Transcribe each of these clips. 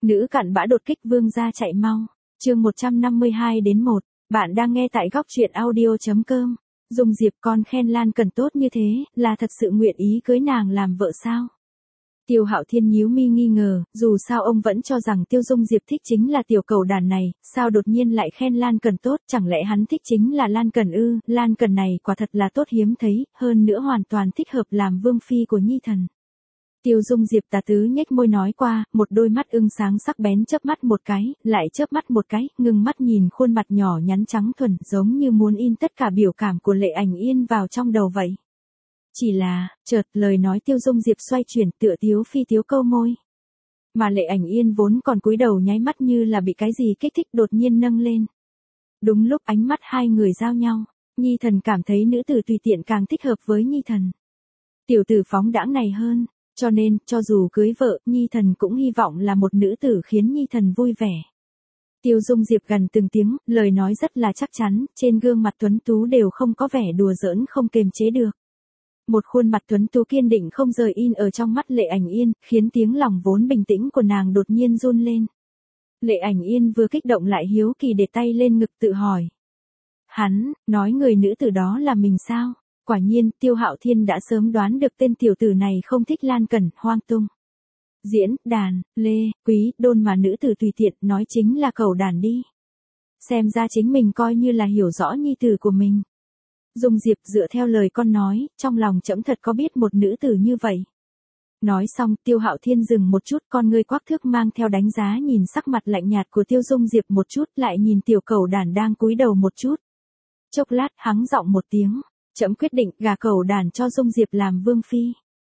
Nữ cặn bã đột kích vương gia chạy mau. Chương 152-1. Bạn đang nghe tại góc truyện audio.com. Dung Diệp con khen Lan Cần tốt như thế, là thật sự nguyện ý cưới nàng làm vợ sao? Tiêu Hạo Thiên nhíu mi nghi ngờ, dù sao ông vẫn cho rằng Tiêu Dung Diệp thích chính là tiểu cầu đàn này, sao đột nhiên lại khen Lan Cần tốt, chẳng lẽ hắn thích chính là Lan Cần ư? Lan Cần này quả thật là tốt hiếm thấy, hơn nữa hoàn toàn thích hợp làm vương phi của nhi thần. Tiêu Dung Diệp tà tứ nhếch môi nói qua, một đôi mắt ưng sáng sắc bén chớp mắt một cái, lại chớp mắt một cái, ngưng mắt nhìn khuôn mặt nhỏ nhắn trắng thuần, giống như muốn in tất cả biểu cảm của Lệ Ảnh Yên vào trong đầu vậy. Chỉ là, chợt lời nói Tiêu Dung Diệp xoay chuyển tựa tiếu phi tiếu câu môi. Mà Lệ Ảnh Yên vốn còn cúi đầu nháy mắt như là bị cái gì kích thích đột nhiên nâng lên. Đúng lúc ánh mắt hai người giao nhau, nhi thần cảm thấy nữ tử tùy tiện càng thích hợp với nhi thần. Tiểu tử phóng đãng này hơn. Cho nên, cho dù cưới vợ, nhi thần cũng hy vọng là một nữ tử khiến nhi thần vui vẻ. Tiêu Dung Diệp gần từng tiếng, lời nói rất là chắc chắn, trên gương mặt tuấn tú đều không có vẻ đùa giỡn không kềm chế được. Một khuôn mặt tuấn tú kiên định không rời in ở trong mắt Lệ Ảnh Yên, khiến tiếng lòng vốn bình tĩnh của nàng đột nhiên run lên. Lệ Ảnh Yên vừa kích động lại hiếu kỳ để tay lên ngực tự hỏi. Hắn, nói người nữ tử đó là mình sao? Quả nhiên, Tiêu Hạo Thiên đã sớm đoán được tên tiểu tử này không thích Lan Cần, hoang tung. Diễn, đàn, lê, quý, đôn mà nữ tử tùy tiện nói chính là cầu đàn đi. Xem ra chính mình coi như là hiểu rõ nhi tử của mình. Dung Diệp dựa theo lời con nói, trong lòng trẫm thật có biết một nữ tử như vậy. Nói xong, Tiêu Hạo Thiên dừng một chút, con ngươi quắc thước mang theo đánh giá nhìn sắc mặt lạnh nhạt của Tiêu Dung Diệp một chút, lại nhìn tiểu cầu đàn đang cúi đầu một chút. Chốc lát, hắng giọng một tiếng. Trẫm quyết định gả cầu đàn cho Dung Diệp làm vương phi.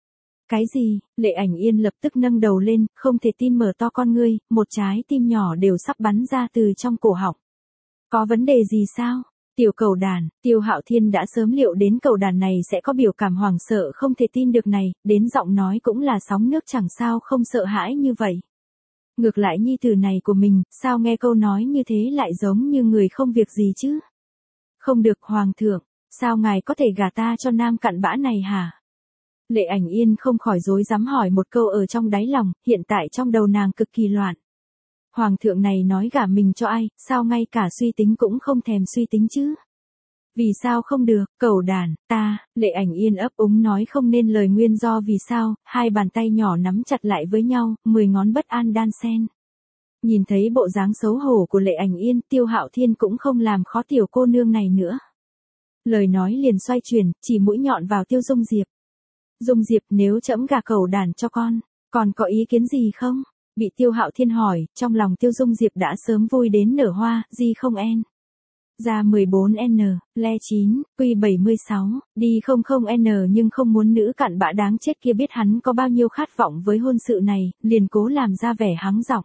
Cái gì? Lệ Ảnh Yên lập tức nâng đầu lên, không thể tin mở to con ngươi, một trái tim nhỏ đều sắp bắn ra từ trong cổ họng. Có vấn đề gì sao? Tiểu cầu đàn, Tiêu Hạo Thiên đã sớm liệu đến cầu đàn này sẽ có biểu cảm hoảng sợ không thể tin được này, đến giọng nói cũng là sóng nước chẳng sao không sợ hãi như vậy. Ngược lại nhi tử này của mình, sao nghe câu nói như thế lại giống như người không việc gì chứ? Không được hoàng thượng. Sao ngài có thể gả ta cho nam cặn bã này hả? Lệ Ảnh Yên không khỏi rối rắm hỏi một câu ở trong đáy lòng, hiện tại trong đầu nàng cực kỳ loạn. Hoàng thượng này nói gả mình cho ai, sao ngay cả suy tính cũng không thèm suy tính chứ? Vì sao không được, cầu đàn, ta, Lệ Ảnh Yên ấp úng nói không nên lời nguyên do vì sao, hai bàn tay nhỏ nắm chặt lại với nhau, 10 ngón bất an đan xen. Nhìn thấy bộ dáng xấu hổ của Lệ Ảnh Yên, Tiêu Hạo Thiên cũng không làm khó tiểu cô nương này nữa. Lời nói liền xoay chuyển, chỉ mũi nhọn vào Tiêu Dung Diệp. Dung Diệp nếu trẫm gả cầu đàn cho con, còn có ý kiến gì không? Bị Tiêu Hạo Thiên hỏi, trong lòng Tiêu Dung Diệp đã sớm vui đến nở hoa, gì không en. Ra 14N, le 9, quy 76, đi 00N nhưng không muốn nữ cặn bã đáng chết kia biết hắn có bao nhiêu khát vọng với hôn sự này, liền cố làm ra vẻ hắng giọng.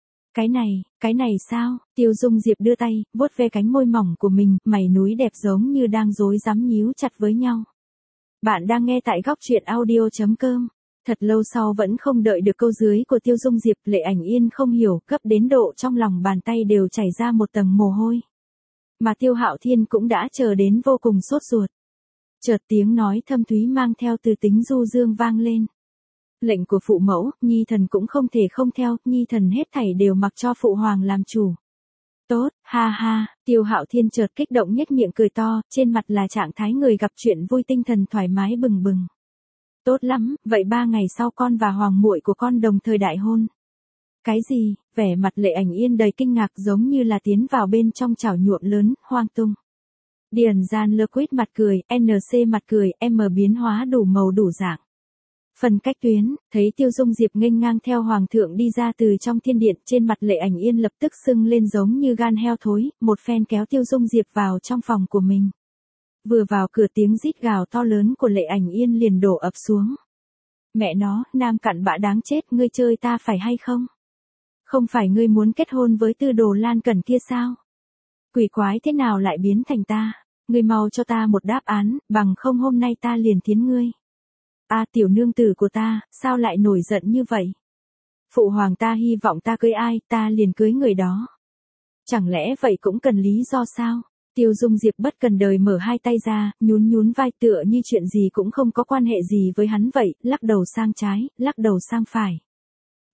Cái này sao? Tiêu Dung Diệp đưa tay, vuốt ve cánh môi mỏng của mình, mày núi đẹp giống như đang rối rắm nhíu chặt với nhau. Bạn đang nghe tại góc truyện audio.com. Thật lâu sau vẫn không đợi được câu dưới của Tiêu Dung Diệp, Lệ Ảnh Yên không hiểu, cấp đến độ trong lòng bàn tay đều chảy ra một tầng mồ hôi. Mà Tiêu Hạo Thiên cũng đã chờ đến vô cùng sốt ruột. Chợt tiếng nói thâm thúy mang theo từ tính du dương vang lên. Lệnh của phụ mẫu, nhi thần cũng không thể không theo, nhi thần hết thảy đều mặc cho phụ hoàng làm chủ. Tốt, ha ha, Tiêu Hạo Thiên chợt kích động nhếch miệng cười to, trên mặt là trạng thái người gặp chuyện vui tinh thần thoải mái bừng bừng. Tốt lắm, vậy 3 ngày sau con và hoàng muội của con đồng thời đại hôn. Cái gì? Vẻ mặt Lệ Ảnh Yên đầy kinh ngạc giống như là tiến vào bên trong chảo nhuộm lớn, hoang tung. Điền Gian Lơ Quýt mặt cười, NC mặt cười, M biến hóa đủ màu đủ dạng. Phần cách tuyến, thấy Tiêu Dung Diệp nghênh ngang theo hoàng thượng đi ra từ trong thiên điện, trên mặt Lệ Ảnh Yên lập tức sưng lên giống như gan heo thối, một phen kéo Tiêu Dung Diệp vào trong phòng của mình. Vừa vào cửa tiếng rít gào to lớn của Lệ Ảnh Yên liền đổ ập xuống. Mẹ nó, nam cặn bã đáng chết, ngươi chơi ta phải hay không? Không phải ngươi muốn kết hôn với tư đồ Lan Cần kia sao? Quỷ quái thế nào lại biến thành ta? Ngươi mau cho ta một đáp án, bằng không hôm nay ta liền thiến ngươi. Tiểu nương tử của ta, sao lại nổi giận như vậy? Phụ hoàng ta hy vọng ta cưới ai, ta liền cưới người đó. Chẳng lẽ vậy cũng cần lý do sao? Tiêu Dung Diệp bất cần đời mở hai tay ra, nhún nhún vai tựa như chuyện gì cũng không có quan hệ gì với hắn vậy, lắc đầu sang trái, lắc đầu sang phải.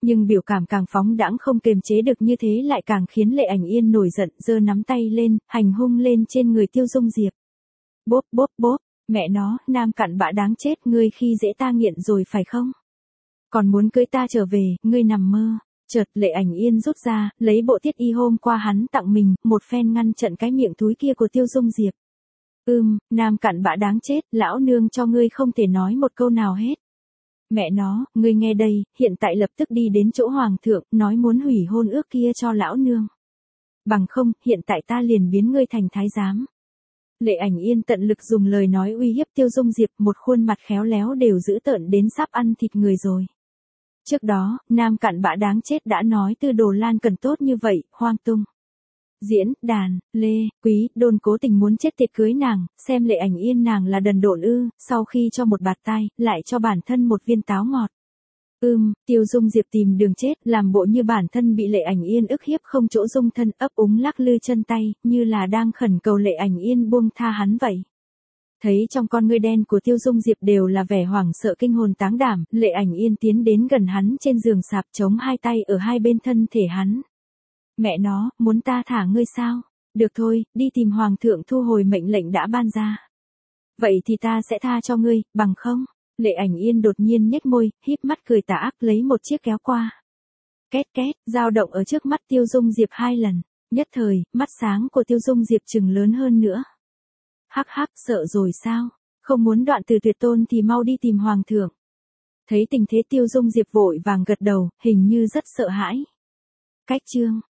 Nhưng biểu cảm càng phóng đãng không kềm chế được như thế lại càng khiến Lệ Ảnh Yên nổi giận, giơ nắm tay lên, hành hung lên trên người Tiêu Dung Diệp. Bốp bốp bốp, mẹ nó, nam cặn bã đáng chết, ngươi khi dễ ta nghiện rồi phải không? Còn muốn cưới ta trở về, ngươi nằm mơ. Chợt Lệ Ảnh Yên rút ra, lấy bộ thiết y hôm qua hắn tặng mình, một phen ngăn chặn cái miệng thúi kia của Tiêu Dung Diệp. Nam cặn bã đáng chết, lão nương cho ngươi không thể nói một câu nào hết. Mẹ nó, ngươi nghe đây, hiện tại lập tức đi đến chỗ hoàng thượng, nói muốn hủy hôn ước kia cho lão nương. Bằng không, hiện tại ta liền biến ngươi thành thái giám. Lệ Ảnh Yên tận lực dùng lời nói uy hiếp Tiêu Dung Diệp, một khuôn mặt khéo léo đều dữ tợn đến sắp ăn thịt người rồi. Trước đó, nam cặn bã đáng chết đã nói Tư Đồ Lan Cần tốt như vậy, hoang tung. Diễn, đàn, Lê, Quý, Đôn cố tình muốn chết tiệt cưới nàng, xem Lệ Ảnh Yên nàng là đần độn ư, sau khi cho một bạt tai, lại cho bản thân một viên táo ngọt. Tiêu Dung Diệp tìm đường chết, làm bộ như bản thân bị Lệ Ảnh Yên ức hiếp không chỗ dung thân, ấp úng lắc lư chân tay, như là đang khẩn cầu Lệ Ảnh Yên buông tha hắn vậy. Thấy trong con ngươi đen của Tiêu Dung Diệp đều là vẻ hoảng sợ kinh hồn táng đảm, Lệ Ảnh Yên tiến đến gần hắn trên giường sạp chống hai tay ở hai bên thân thể hắn. Mẹ nó, muốn ta thả ngươi sao? Được thôi, đi tìm hoàng thượng thu hồi mệnh lệnh đã ban ra. Vậy thì ta sẽ tha cho ngươi, bằng không? Lệ Ảnh Yên đột nhiên nhếch môi, híp mắt cười tà ác lấy một chiếc kéo qua. Két két, dao động ở trước mắt Tiêu Dung Diệp 2 lần. Nhất thời, mắt sáng của Tiêu Dung Diệp trừng lớn hơn nữa. Hắc hắc, sợ rồi sao? Không muốn đoạn từ tuyệt tôn thì mau đi tìm hoàng thượng. Thấy tình thế Tiêu Dung Diệp vội vàng gật đầu, hình như rất sợ hãi. Cách chương